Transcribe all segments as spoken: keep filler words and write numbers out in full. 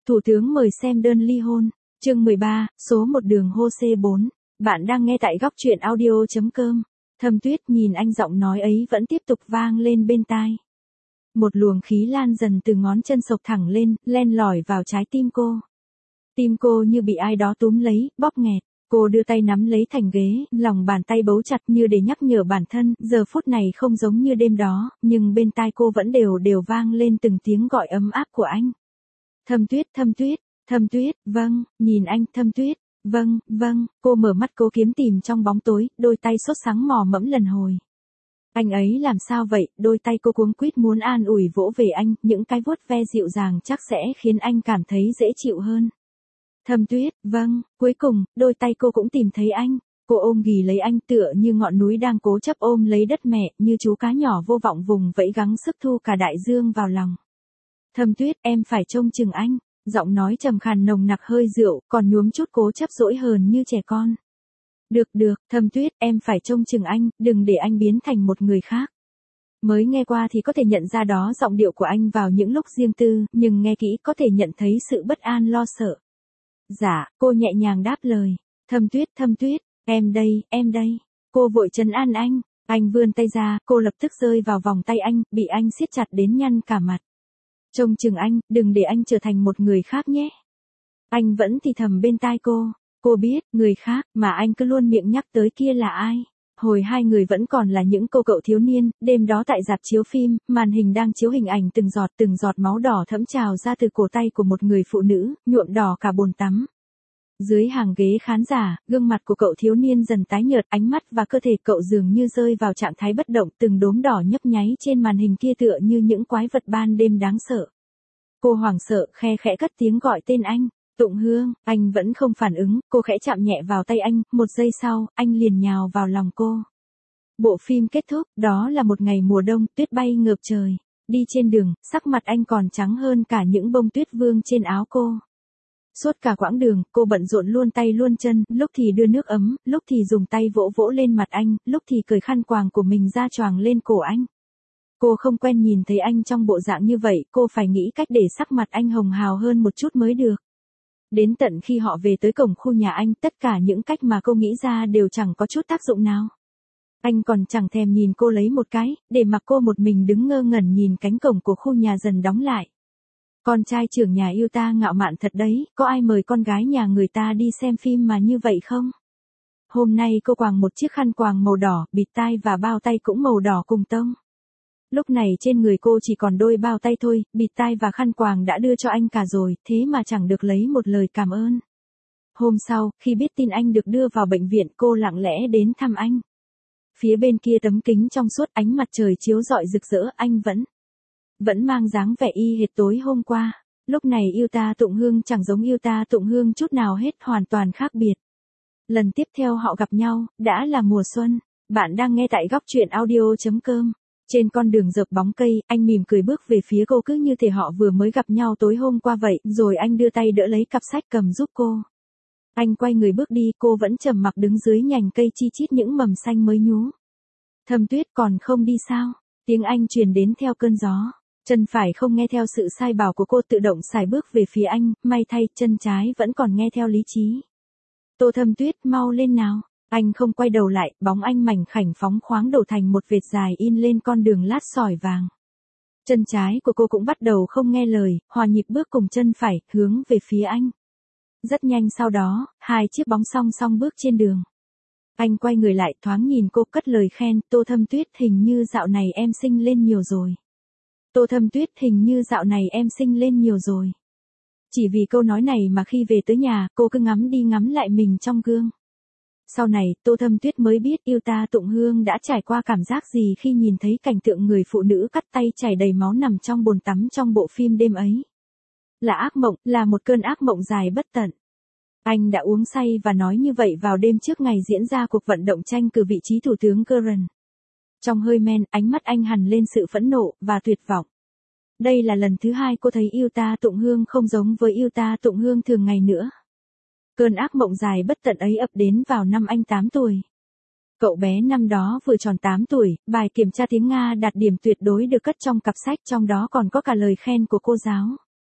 Thủ tướng mời xem đơn ly hôn. Chương mười ba, số một đường hô xê bốn. Bạn đang nghe tại góc truyện audio chấm com. Thâm Tuyết nhìn anh, giọng nói ấy vẫn tiếp tục vang lên bên tai. Một luồng khí lan dần từ ngón chân sộc thẳng lên, len lỏi vào trái tim cô. Tim cô như bị ai đó túm lấy, bóp nghẹt. Cô đưa tay nắm lấy thành ghế, lòng bàn tay bấu chặt như để nhắc nhở bản thân, giờ phút này không giống như đêm đó, nhưng bên tai cô vẫn đều đều vang lên từng tiếng gọi ấm áp của anh. Thâm Tuyết, Thâm Tuyết, Thâm Tuyết, vâng, nhìn anh, Thâm Tuyết, vâng, vâng, cô mở mắt cố kiếm tìm trong bóng tối, đôi tay sốt sáng mò mẫm lần hồi. Anh ấy làm sao vậy, đôi tay cô cuống quýt muốn an ủi vỗ về anh, những cái vuốt ve dịu dàng chắc sẽ khiến anh cảm thấy dễ chịu hơn. Thâm Tuyết, vâng, cuối cùng, đôi tay cô cũng tìm thấy anh. Cô ôm ghì lấy anh tựa như ngọn núi đang cố chấp ôm lấy đất mẹ, như chú cá nhỏ vô vọng vùng vẫy gắng sức thu cả đại dương vào lòng. Thâm Tuyết, em phải trông chừng anh. Giọng nói trầm khàn nồng nặc hơi rượu, còn nhuốm chút cố chấp dỗi hờn như trẻ con. Được được, Thâm Tuyết, em phải trông chừng anh, đừng để anh biến thành một người khác. Mới nghe qua thì có thể nhận ra đó giọng điệu của anh vào những lúc riêng tư, nhưng nghe kỹ có thể nhận thấy sự bất an lo sợ. Dạ, cô nhẹ nhàng đáp lời. Thâm Tuyết, Thâm Tuyết, em đây, em đây. Cô vội trấn an anh. Anh vươn tay ra, cô lập tức rơi vào vòng tay anh, bị anh siết chặt đến nhăn cả mặt. Trông chừng anh, đừng để anh trở thành một người khác nhé. Anh vẫn thì thầm bên tai cô. Cô biết, người khác, mà anh cứ luôn miệng nhắc tới kia là ai. Hồi hai người vẫn còn là những cô cậu thiếu niên, đêm đó tại rạp chiếu phim, màn hình đang chiếu hình ảnh từng giọt từng giọt máu đỏ thẫm trào ra từ cổ tay của một người phụ nữ, nhuộm đỏ cả bồn tắm. Dưới hàng ghế khán giả, gương mặt của cậu thiếu niên dần tái nhợt, ánh mắt và cơ thể cậu dường như rơi vào trạng thái bất động, từng đốm đỏ nhấp nháy trên màn hình kia tựa như những quái vật ban đêm đáng sợ. Cô hoảng sợ, khe khẽ cất tiếng gọi tên anh. Tụng Hương, anh vẫn không phản ứng, cô khẽ chạm nhẹ vào tay anh, một giây sau, anh liền nhào vào lòng cô. Bộ phim kết thúc, đó là một ngày mùa đông, tuyết bay ngược trời. Đi trên đường, sắc mặt anh còn trắng hơn cả những bông tuyết vương trên áo cô. Suốt cả quãng đường, cô bận rộn luôn tay luôn chân, lúc thì đưa nước ấm, lúc thì dùng tay vỗ vỗ lên mặt anh, lúc thì cởi khăn quàng của mình ra choàng lên cổ anh. Cô không quen nhìn thấy anh trong bộ dạng như vậy, cô phải nghĩ cách để sắc mặt anh hồng hào hơn một chút mới được. Đến tận khi họ về tới cổng khu nhà anh, tất cả những cách mà cô nghĩ ra đều chẳng có chút tác dụng nào. Anh còn chẳng thèm nhìn cô lấy một cái, để mặc cô một mình đứng ngơ ngẩn nhìn cánh cổng của khu nhà dần đóng lại. Con trai trưởng nhà yêu ta ngạo mạn thật đấy, có ai mời con gái nhà người ta đi xem phim mà như vậy không? Hôm nay cô quàng một chiếc khăn quàng màu đỏ, bịt tai và bao tay cũng màu đỏ cùng tông. Lúc này trên người cô chỉ còn đôi bao tay thôi, bịt tai và khăn quàng đã đưa cho anh cả rồi, thế mà chẳng được lấy một lời cảm ơn. Hôm sau, khi biết tin anh được đưa vào bệnh viện, cô lặng lẽ đến thăm anh. Phía bên kia tấm kính trong suốt, ánh mặt trời chiếu rọi rực rỡ, anh vẫn vẫn mang dáng vẻ y hệt tối hôm qua. Lúc này yêu ta Tụng Hương chẳng giống yêu ta Tụng Hương chút nào hết, hoàn toàn khác biệt. Lần tiếp theo họ gặp nhau, đã là mùa xuân. Bạn đang nghe tại góc truyện audio chấm com. Trên con đường dợp bóng cây, anh mỉm cười bước về phía cô cứ như thể họ vừa mới gặp nhau tối hôm qua vậy, rồi anh đưa tay đỡ lấy cặp sách cầm giúp cô. Anh quay người bước đi, cô vẫn trầm mặc đứng dưới nhành cây chi chít những mầm xanh mới nhú. Thâm Tuyết, còn không đi sao? Tiếng anh truyền đến theo cơn gió. Chân phải không nghe theo sự sai bảo của cô, tự động sải bước về phía anh, may thay, chân trái vẫn còn nghe theo lý trí. Tô Thâm Tuyết, mau lên nào. Anh không quay đầu lại, bóng anh mảnh khảnh phóng khoáng đổ thành một vệt dài in lên con đường lát sỏi vàng. Chân trái của cô cũng bắt đầu không nghe lời, hòa nhịp bước cùng chân phải, hướng về phía anh. Rất nhanh sau đó, hai chiếc bóng song song bước trên đường. Anh quay người lại, thoáng nhìn cô, cất lời khen, Tô Thâm Tuyết, hình như dạo này em xinh lên nhiều rồi. Tô Thâm Tuyết, hình như dạo này em xinh lên nhiều rồi. Chỉ vì câu nói này mà khi về tới nhà, cô cứ ngắm đi ngắm lại mình trong gương. Sau này, Tô Thâm Tuyết mới biết yêu ta Tụng Hương đã trải qua cảm giác gì khi nhìn thấy cảnh tượng người phụ nữ cắt tay chảy đầy máu nằm trong bồn tắm trong bộ phim đêm ấy. Là ác mộng, là một cơn ác mộng dài bất tận. Anh đã uống say và nói như vậy vào đêm trước ngày diễn ra cuộc vận động tranh cử vị trí thủ tướng Karen. Trong hơi men, ánh mắt anh hằn lên sự phẫn nộ và tuyệt vọng. Đây là lần thứ hai cô thấy yêu ta Tụng Hương không giống với yêu ta Tụng Hương thường ngày nữa. Cơn ác mộng dài bất tận ấy ập đến vào năm anh tám tuổi. Cậu bé năm đó vừa tròn tám tuổi, bài kiểm tra tiếng Nga đạt điểm tuyệt đối được cất trong cặp sách, trong đó còn có cả lời khen của cô giáo.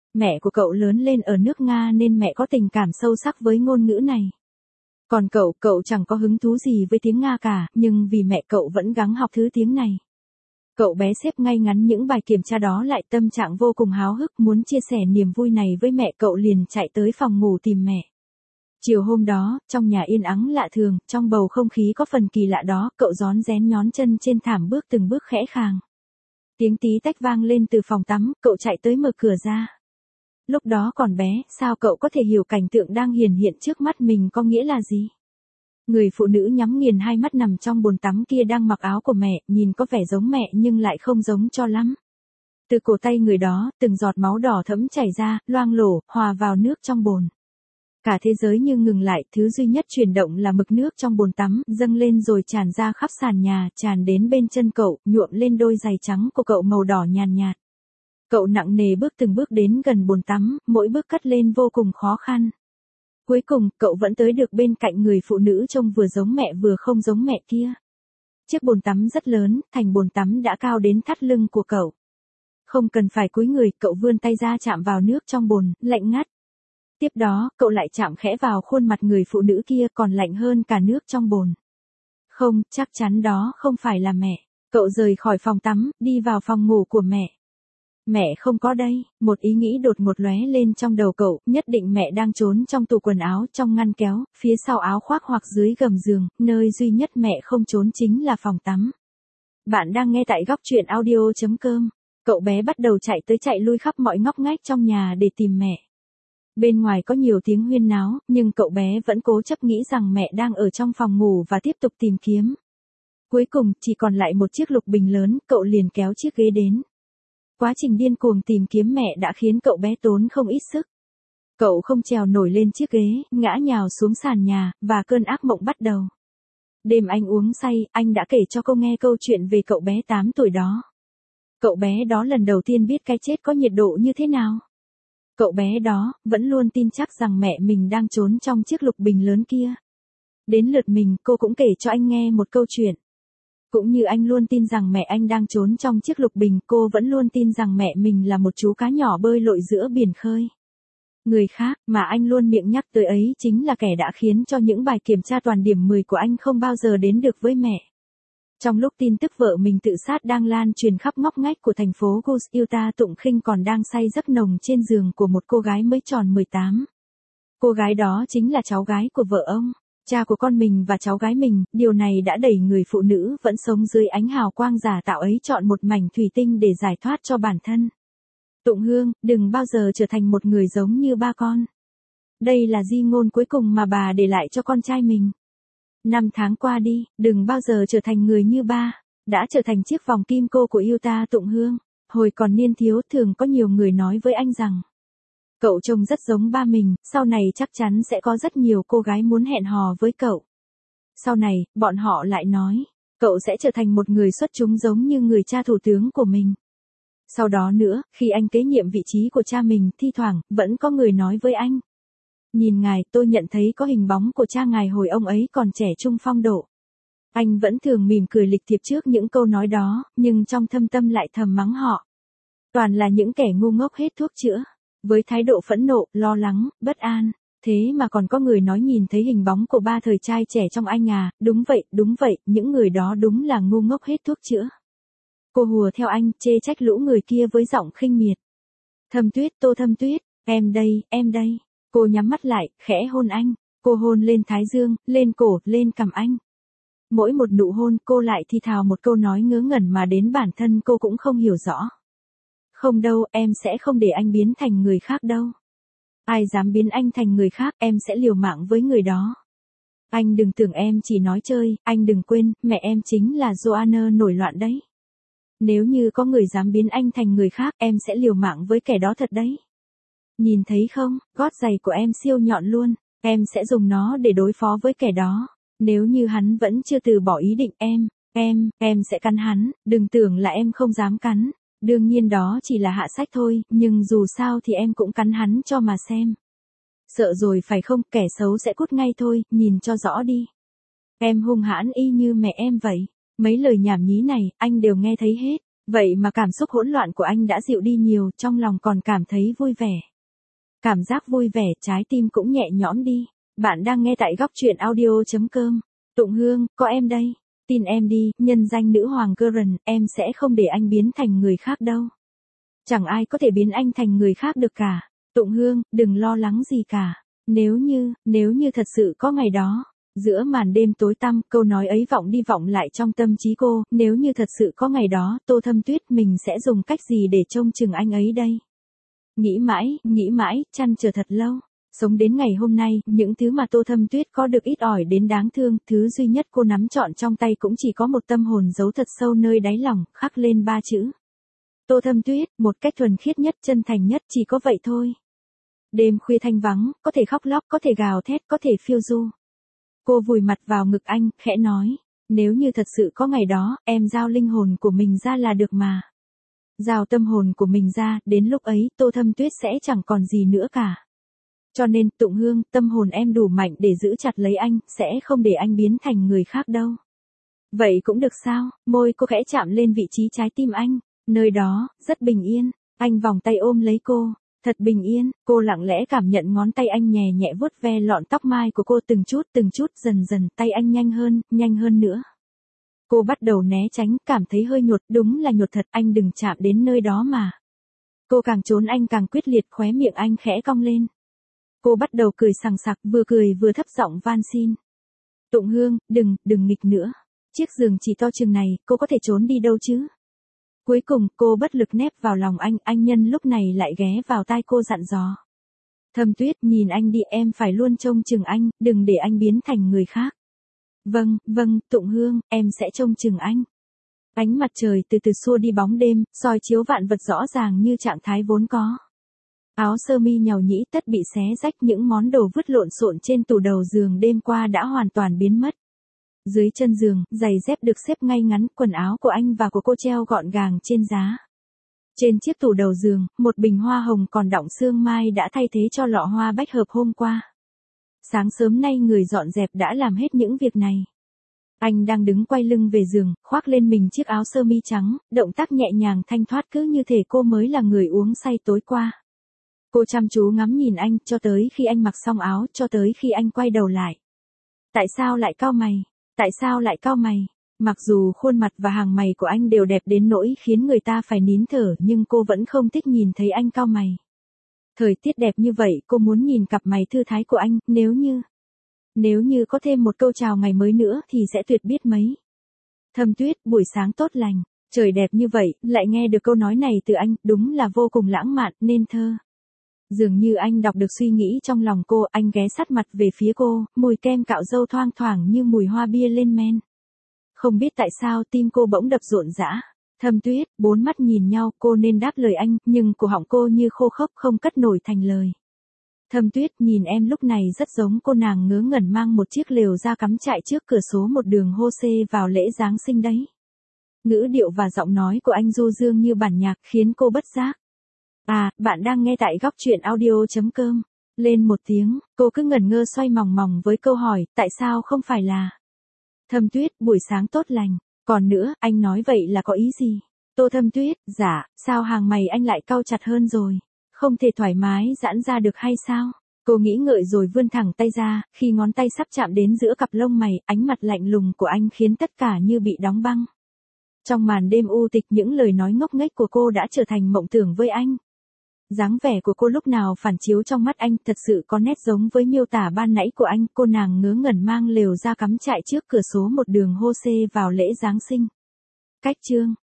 Mẹ của cậu lớn lên ở nước Nga nên mẹ có tình cảm sâu sắc với ngôn ngữ này. Còn cậu, cậu chẳng có hứng thú gì với tiếng Nga cả, nhưng vì mẹ cậu vẫn gắng học thứ tiếng này. Cậu bé xếp ngay ngắn những bài kiểm tra đó lại, tâm trạng vô cùng háo hức muốn chia sẻ niềm vui này với mẹ. Cậu liền chạy tới phòng ngủ tìm mẹ. Chiều hôm đó, trong nhà yên ắng lạ thường, trong bầu không khí có phần kỳ lạ đó, cậu rón rén nhón chân trên thảm bước từng bước khẽ khàng. Tiếng tí tách vang lên từ phòng tắm, cậu chạy tới mở cửa ra. Lúc đó còn bé, sao cậu có thể hiểu cảnh tượng đang hiển hiện trước mắt mình có nghĩa là gì? Người phụ nữ nhắm nghiền hai mắt nằm trong bồn tắm kia đang mặc áo của mẹ, nhìn có vẻ giống mẹ nhưng lại không giống cho lắm. Từ cổ tay người đó, từng giọt máu đỏ thẫm chảy ra, loang lổ, hòa vào nước trong bồn. Cả thế giới như ngừng lại, thứ duy nhất chuyển động là mực nước trong bồn tắm, dâng lên rồi tràn ra khắp sàn nhà, tràn đến bên chân cậu, nhuộm lên đôi giày trắng của cậu màu đỏ nhàn nhạt. Cậu nặng nề bước từng bước đến gần bồn tắm, mỗi bước cất lên vô cùng khó khăn. Cuối cùng, cậu vẫn tới được bên cạnh người phụ nữ trông vừa giống mẹ vừa không giống mẹ kia. Chiếc bồn tắm rất lớn, thành bồn tắm đã cao đến thắt lưng của cậu. Không cần phải cúi người, cậu vươn tay ra chạm vào nước trong bồn, lạnh ngắt. Tiếp đó, cậu lại chạm khẽ vào khuôn mặt người phụ nữ kia, còn lạnh hơn cả nước trong bồn. Không, chắc chắn đó không phải là mẹ. Cậu rời khỏi phòng tắm, đi vào phòng ngủ của mẹ. Mẹ không có đây, một ý nghĩ đột ngột lóe lên trong đầu cậu, nhất định mẹ đang trốn trong tủ quần áo, trong ngăn kéo, phía sau áo khoác hoặc dưới gầm giường, nơi duy nhất mẹ không trốn chính là phòng tắm. Bạn đang nghe tại góc truyện audio chấm com. Cậu bé bắt đầu chạy tới chạy lui khắp mọi ngóc ngách trong nhà để tìm mẹ. Bên ngoài có nhiều tiếng huyên náo, nhưng cậu bé vẫn cố chấp nghĩ rằng mẹ đang ở trong phòng ngủ và tiếp tục tìm kiếm. Cuối cùng, chỉ còn lại một chiếc lục bình lớn, cậu liền kéo chiếc ghế đến. Quá trình điên cuồng tìm kiếm mẹ đã khiến cậu bé tốn không ít sức. Cậu không trèo nổi lên chiếc ghế, ngã nhào xuống sàn nhà, và cơn ác mộng bắt đầu. Đêm anh uống say, anh đã kể cho cô nghe câu chuyện về cậu bé tám tuổi đó. Cậu bé đó lần đầu tiên biết cái chết có nhiệt độ như thế nào. Cậu bé đó, vẫn luôn tin chắc rằng mẹ mình đang trốn trong chiếc lục bình lớn kia. Đến lượt mình, cô cũng kể cho anh nghe một câu chuyện. Cũng như anh luôn tin rằng mẹ anh đang trốn trong chiếc lục bình, cô vẫn luôn tin rằng mẹ mình là một chú cá nhỏ bơi lội giữa biển khơi. Người khác, mà anh luôn miệng nhắc tới ấy chính là kẻ đã khiến cho những bài kiểm tra toàn điểm mười của anh không bao giờ đến được với mẹ. Trong lúc tin tức vợ mình tự sát đang lan truyền khắp ngóc ngách của thành phố Gus, Utah, Tụng Khinh còn đang say giấc nồng trên giường của một cô gái mới tròn mười tám. Cô gái đó chính là cháu gái của vợ ông, cha của con mình và cháu gái mình. Điều này đã đẩy người phụ nữ vẫn sống dưới ánh hào quang giả tạo ấy chọn một mảnh thủy tinh để giải thoát cho bản thân. Tụng Hương, đừng bao giờ trở thành một người giống như ba con. Đây là di ngôn cuối cùng mà bà để lại cho con trai mình. Năm tháng qua đi, đừng bao giờ trở thành người như ba, đã trở thành chiếc vòng kim cô của Utah. Tụng Hương, hồi còn niên thiếu thường có nhiều người nói với anh rằng, cậu trông rất giống ba mình, sau này chắc chắn sẽ có rất nhiều cô gái muốn hẹn hò với cậu. Sau này, bọn họ lại nói, cậu sẽ trở thành một người xuất chúng giống như người cha thủ tướng của mình. Sau đó nữa, khi anh kế nhiệm vị trí của cha mình, thi thoảng, vẫn có người nói với anh, nhìn ngài, tôi nhận thấy có hình bóng của cha ngài hồi ông ấy còn trẻ trung phong độ. Anh vẫn thường mỉm cười lịch thiệp trước những câu nói đó, nhưng trong thâm tâm lại thầm mắng họ. Toàn là những kẻ ngu ngốc hết thuốc chữa. Với thái độ phẫn nộ, lo lắng, bất an. Thế mà còn có người nói nhìn thấy hình bóng của ba thời trai trẻ trong anh à, đúng vậy, đúng vậy, những người đó đúng là ngu ngốc hết thuốc chữa. Cô hùa theo anh, chê trách lũ người kia với giọng khinh miệt. Thâm Tuyết, Tô Thâm Tuyết, em đây, em đây. Cô nhắm mắt lại, khẽ hôn anh. Cô hôn lên thái dương, lên cổ, lên cằm anh. Mỗi một nụ hôn cô lại thi thào một câu nói ngớ ngẩn mà đến bản thân cô cũng không hiểu rõ. Không đâu, em sẽ không để anh biến thành người khác đâu. Ai dám biến anh thành người khác, em sẽ liều mạng với người đó. Anh đừng tưởng em chỉ nói chơi, anh đừng quên, mẹ em chính là Joanna nổi loạn đấy. Nếu như có người dám biến anh thành người khác, em sẽ liều mạng với kẻ đó thật đấy. Nhìn thấy không, gót giày của em siêu nhọn luôn, em sẽ dùng nó để đối phó với kẻ đó. Nếu như hắn vẫn chưa từ bỏ ý định em, em, em sẽ cắn hắn, đừng tưởng là em không dám cắn. Đương nhiên đó chỉ là hạ sách thôi, nhưng dù sao thì em cũng cắn hắn cho mà xem. Sợ rồi phải không, kẻ xấu sẽ cút ngay thôi, nhìn cho rõ đi. Em hung hãn y như mẹ em vậy. Mấy lời nhảm nhí này, anh đều nghe thấy hết. Vậy mà cảm xúc hỗn loạn của anh đã dịu đi nhiều, trong lòng còn cảm thấy vui vẻ. Cảm giác vui vẻ, trái tim cũng nhẹ nhõm đi. Bạn đang nghe tại góc truyện audio chấm com. Tụng Hương, có em đây. Tin em đi, nhân danh nữ hoàng Karen, em sẽ không để anh biến thành người khác đâu. Chẳng ai có thể biến anh thành người khác được cả. Tụng Hương, đừng lo lắng gì cả. Nếu như, nếu như thật sự có ngày đó. Giữa màn đêm tối tăm, câu nói ấy vọng đi vọng lại trong tâm trí cô, nếu như thật sự có ngày đó, Tô Thâm Tuyết mình sẽ dùng cách gì để trông chừng anh ấy đây? Nghĩ mãi, nghĩ mãi, chăn trở thật lâu. Sống đến ngày hôm nay, những thứ mà Tô Thâm Tuyết có được ít ỏi đến đáng thương, thứ duy nhất cô nắm trọn trong tay cũng chỉ có một tâm hồn giấu thật sâu nơi đáy lòng, khắc lên ba chữ. Tô Thâm Tuyết, một cách thuần khiết nhất, chân thành nhất, chỉ có vậy thôi. Đêm khuya thanh vắng, có thể khóc lóc, có thể gào thét, có thể phiêu du. Cô vùi mặt vào ngực anh, khẽ nói, nếu như thật sự có ngày đó, em giao linh hồn của mình ra là được mà. Giao tâm hồn của mình ra, đến lúc ấy, Tô Thâm Tuyết sẽ chẳng còn gì nữa cả. Cho nên, Tụng Hương, tâm hồn em đủ mạnh để giữ chặt lấy anh, sẽ không để anh biến thành người khác đâu. Vậy cũng được sao? Môi cô khẽ chạm lên vị trí trái tim anh, nơi đó, rất bình yên. Anh vòng tay ôm lấy cô, thật bình yên. Cô lặng lẽ cảm nhận ngón tay anh nhẹ nhẹ vuốt ve lọn tóc mai của cô từng chút từng chút, dần dần tay anh nhanh hơn, nhanh hơn nữa. Cô bắt đầu né tránh, cảm thấy hơi nhột, đúng là nhột thật, anh đừng chạm đến nơi đó mà. Cô càng trốn anh càng quyết liệt, khóe miệng anh khẽ cong lên. Cô bắt đầu cười sằng sặc, vừa cười vừa thấp giọng van xin. Tụng Hương, đừng, đừng nghịch nữa. Chiếc giường chỉ to chừng này, cô có thể trốn đi đâu chứ? Cuối cùng, cô bất lực nép vào lòng anh, anh nhân lúc này lại ghé vào tai cô dặn dò. Thâm Tuyết, nhìn anh đi, em phải luôn trông chừng anh, đừng để anh biến thành người khác. Vâng, vâng, Tụng Hương, em sẽ trông chừng anh. Ánh mặt trời từ từ xua đi bóng đêm, soi chiếu vạn vật rõ ràng như trạng thái vốn có. Áo sơ mi nhàu nhĩ tất bị xé rách, những món đồ vứt lộn xộn trên tủ đầu giường đêm qua đã hoàn toàn biến mất. Dưới chân giường, giày dép được xếp ngay ngắn, quần áo của anh và của cô treo gọn gàng trên giá. Trên chiếc tủ đầu giường, một bình hoa hồng còn đọng sương mai đã thay thế cho lọ hoa bách hợp hôm qua. Sáng sớm nay người dọn dẹp đã làm hết những việc này. Anh đang đứng quay lưng về giường, khoác lên mình chiếc áo sơ mi trắng, động tác nhẹ nhàng thanh thoát cứ như thể cô mới là người uống say tối qua. Cô chăm chú ngắm nhìn anh, cho tới khi anh mặc xong áo, cho tới khi anh quay đầu lại. Tại sao lại cau mày? Tại sao lại cau mày? Mặc dù khuôn mặt và hàng mày của anh đều đẹp đến nỗi khiến người ta phải nín thở, nhưng cô vẫn không thích nhìn thấy anh cau mày. Thời tiết đẹp như vậy, cô muốn nhìn cặp mày thư thái của anh, nếu như... Nếu như có thêm một câu chào ngày mới nữa thì sẽ tuyệt biết mấy. Thâm Tuyết, buổi sáng tốt lành, trời đẹp như vậy, lại nghe được câu nói này từ anh, đúng là vô cùng lãng mạn, nên thơ. Dường như anh đọc được suy nghĩ trong lòng cô, anh ghé sát mặt về phía cô, mùi kem cạo râu thoang thoảng như mùi hoa bia lên men. Không biết tại sao tim cô bỗng đập rộn rã. Thâm Tuyết, bốn mắt nhìn nhau, cô nên đáp lời anh, nhưng cổ họng cô như khô khốc không cất nổi thành lời. Thâm Tuyết, nhìn em lúc này rất giống cô nàng ngớ ngẩn mang một chiếc lều ra cắm trại trước cửa số một đường Hô-xê vào lễ Giáng sinh đấy. Ngữ điệu và giọng nói của anh du dương như bản nhạc khiến cô bất giác. À, bạn đang nghe tại góc truyện audio chấm com. Lên một tiếng, cô cứ ngẩn ngơ xoay mòng mòng với câu hỏi, tại sao không phải là. Thâm Tuyết, buổi sáng tốt lành. Còn nữa, anh nói vậy là có ý gì? Tô Thâm Tuyết, dạ, sao hàng mày anh lại cau chặt hơn rồi? Không thể thoải mái giãn ra được hay sao? Cô nghĩ ngợi rồi vươn thẳng tay ra, khi ngón tay sắp chạm đến giữa cặp lông mày, ánh mặt lạnh lùng của anh khiến tất cả như bị đóng băng. Trong màn đêm u tịch, những lời nói ngốc nghếch của cô đã trở thành mộng tưởng với anh. Dáng vẻ của cô lúc nào phản chiếu trong mắt anh thật sự có nét giống với miêu tả ban nãy của anh, cô nàng ngớ ngẩn mang lều ra cắm trại trước cửa số một đường Hô-xê vào lễ Giáng sinh. Cách chương